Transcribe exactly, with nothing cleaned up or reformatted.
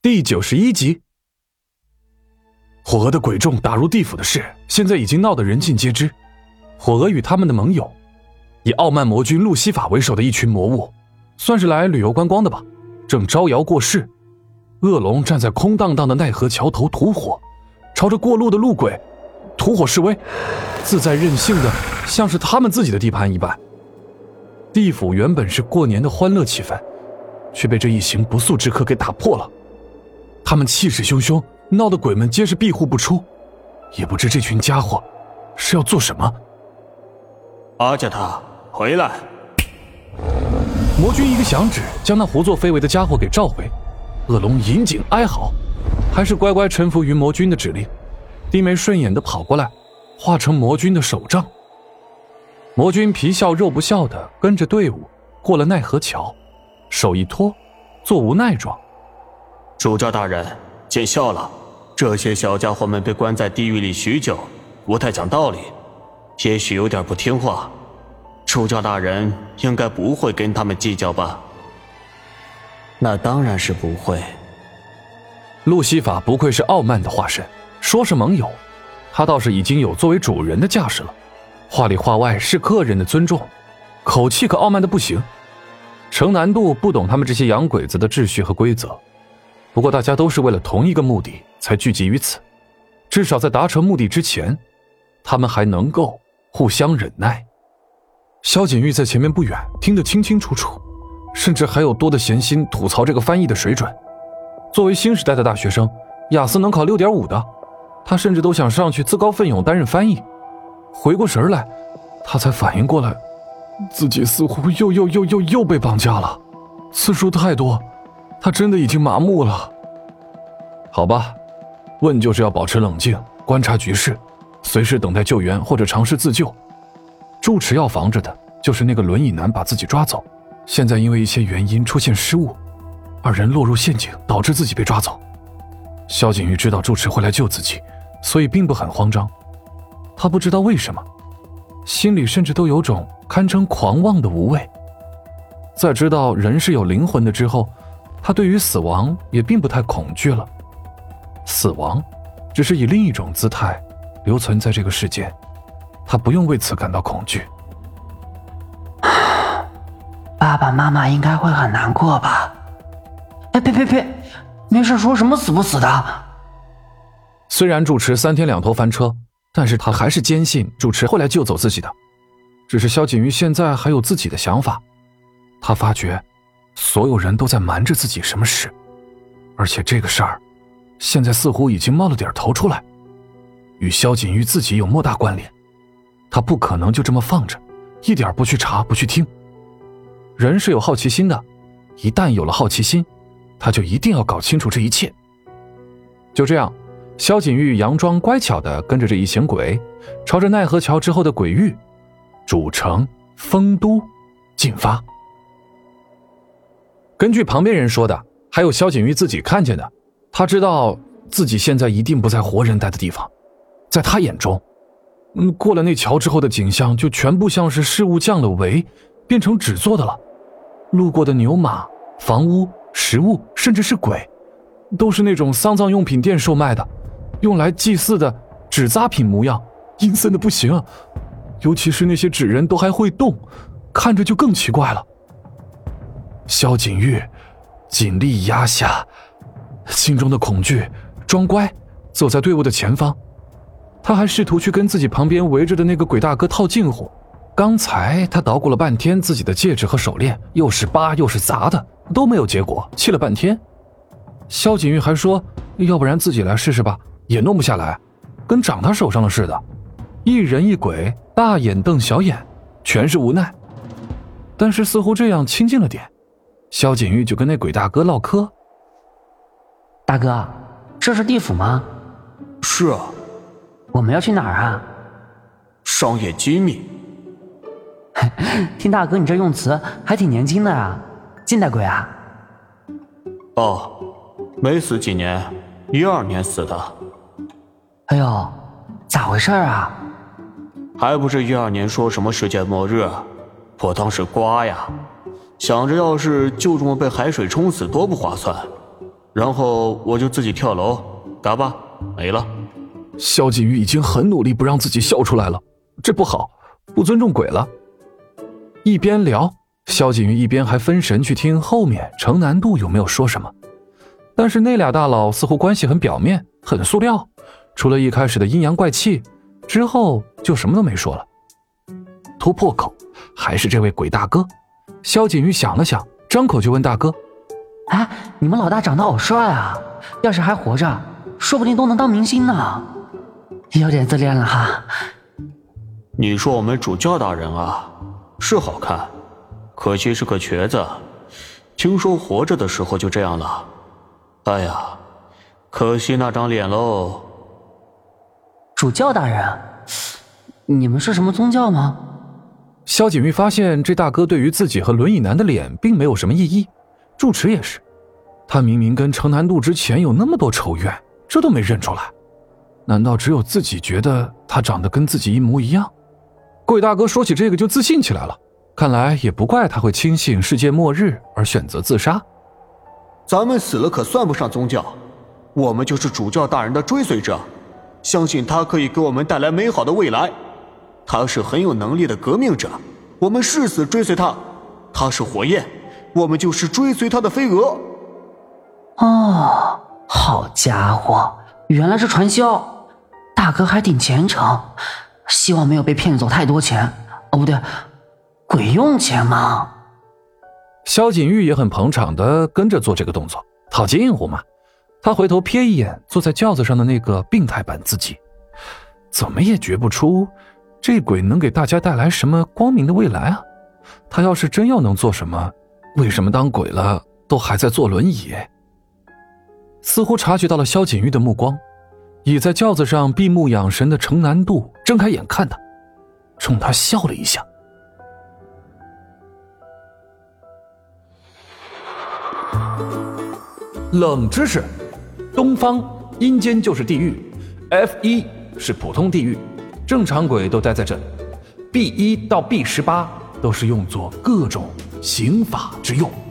第九十一集。火鹅的鬼众打入地府的事，现在已经闹得人尽皆知。火鹅与他们的盟友，以傲慢魔君路西法为首的一群魔物，算是来旅游观光的吧，正招摇过市。恶龙站在空荡荡的奈何桥头吐火，朝着过路的路鬼吐火示威，自在任性的像是他们自己的地盘一般。地府原本是过年的欢乐气氛，却被这一行不速之客给打破了。他们气势汹汹，闹得鬼们皆是闭户不出，也不知这群家伙是要做什么。 阿加塔，回来！ 魔君一个响指，将那胡作非为的家伙给召回。恶龙引颈哀嚎，还是乖乖臣服于魔君的指令，低眉顺眼地跑过来，化成魔君的手杖。魔君皮笑肉不笑地跟着队伍过了奈何桥，手一托，做无奈状。 主教大人，见笑了。这些小家伙们被关在地狱里许久，不太讲道理，也许有点不听话。主教大人应该不会跟他们计较吧？那当然是不会。 路西法不愧是傲慢的化身，说是盟友，他倒是已经有作为主人的架势了，话里话外是客人的尊重，口气可傲慢的不行。程南度不懂他们这些洋鬼子的秩序和规则，不过大家都是为了同一个目的才聚集于此，至少在达成目的之前，他们还能够互相忍耐。萧景玉在前面不远，听得清清楚楚，甚至还有多的闲心吐槽这个翻译的水准。作为新时代的大学生，雅思能考 六点五 的，他甚至都想上去自告奋勇担任翻译。回过神来，他才反应过来，自己似乎又又又又又被绑架了，次数太多，他真的已经麻木了。好吧，问就是要保持冷静，观察局势，随时等待救援或者尝试自救。住持要防着的就是那个轮椅男把自己抓走，现在因为一些原因出现失误，二人落入陷阱，导致自己被抓走。萧景玉知道住持会来救自己，所以并不很慌张。他不知道为什么，心里甚至都有种堪称狂妄的无畏。在知道人是有灵魂的之后，他对于死亡也并不太恐惧了。死亡只是以另一种姿态留存在这个世间，他不用为此感到恐惧。 爸爸妈妈应该会很难过吧？哎，别别别，没事说什么死不死的。 虽然住持三天两头翻车，但是他还是坚信住持会来救走自己的。只是萧景玉现在还有自己的想法，他发觉所有人都在瞒着自己什么事，而且这个事儿现在似乎已经冒了点头出来，与萧景玉自己有莫大关联。他不可能就这么放着，一点不去查不去听。人是有好奇心的，一旦有了好奇心，他就一定要搞清楚这一切。就这样，萧景玉佯装乖巧地跟着这一行鬼，朝着奈何桥之后的鬼域主城丰都进发。根据旁边人说的，还有萧景玉自己看见的，他知道自己现在一定不在活人待的地方。在他眼中，嗯，过了那桥之后的景象就全部像是事物降了维，变成纸做的了。路过的牛马、房屋、食物，甚至是鬼，都是那种丧葬用品店售卖的，用来祭祀的纸扎品模样，阴森的不行。尤其是那些纸人都还会动，看着就更奇怪了。萧景玉尽力压下心中的恐惧，装乖走在队伍的前方。他还试图去跟自己旁边围着的那个鬼大哥套近乎。刚才他捣鼓了半天自己的戒指和手链，又是扒又是砸的，都没有结果，气了半天。萧景玉还说要不然自己来试试吧，也弄不下来，跟长他手上了似的。一人一鬼，大眼瞪小眼，全是无奈。但是似乎这样亲近了点，萧景玉就跟那鬼大哥唠嗑。 大哥，这是地府吗？ 是啊。 我们要去哪儿啊？ 商业机密。 听大哥你这用词还挺年轻的啊，近代鬼啊？ 哦，没死几年，一二年死的。 哎呦，咋回事啊？ 还不是一二年说什么世界末日，我当时瓜呀，想着要是就这么被海水冲死多不划算， 然后我就自己跳楼，嘎巴没了。 萧景瑜已经很努力不让自己笑出来了，这不好，不尊重鬼了。一边聊，萧景瑜一边还分神去听后面程南渡有没有说什么。但是那俩大佬似乎关系很表面，很塑料，除了一开始的阴阳怪气，之后就什么都没说了。突破口还是这位鬼大哥。萧景瑜想了想，张口就问大哥： 哎，你们老大长得好帅啊，要是还活着说不定都能当明星呢。有点自恋了哈。 你说我们主教大人啊，是好看，可惜是个瘸子，听说活着的时候就这样了。哎呀，可惜那张脸喽。 主教大人，你们是什么宗教吗？ 萧景瑜发现这大哥对于自己和轮椅男的脸并没有什么异议，住持也是，他明明跟程南渡之前有那么多仇怨，这都没认出来，难道只有自己觉得他长得跟自己一模一样？鬼大哥说起这个就自信起来了，看来也不怪他会轻信世界末日而选择自杀。 咱们死了可算不上宗教，我们就是主教大人的追随者，相信他可以给我们带来美好的未来。他是很有能力的革命者，我们誓死追随他。他是火焰，我们就是追随他的飞蛾。 哦，好家伙，原来是传销，大哥还挺虔诚，希望没有被骗走太多钱。哦，不对，鬼用钱吗？ 萧景瑜也很捧场的跟着做这个动作，套近乎嘛。他回头瞥一眼坐在轿子上的那个病态版自己，怎么也觉不出这鬼能给大家带来什么光明的未来啊。他要是真要能做什么，为什么当鬼了都还在坐轮椅？似乎察觉到了萧景瑜的目光，倚在轿子上闭目养神的程南渡睁开眼看他，冲他笑了一下。冷知识，东方阴间就是地狱 ，F 一 是普通地狱，正常鬼都待在这里 ，B 一 到 B 十八 都是用作各种刑法之用。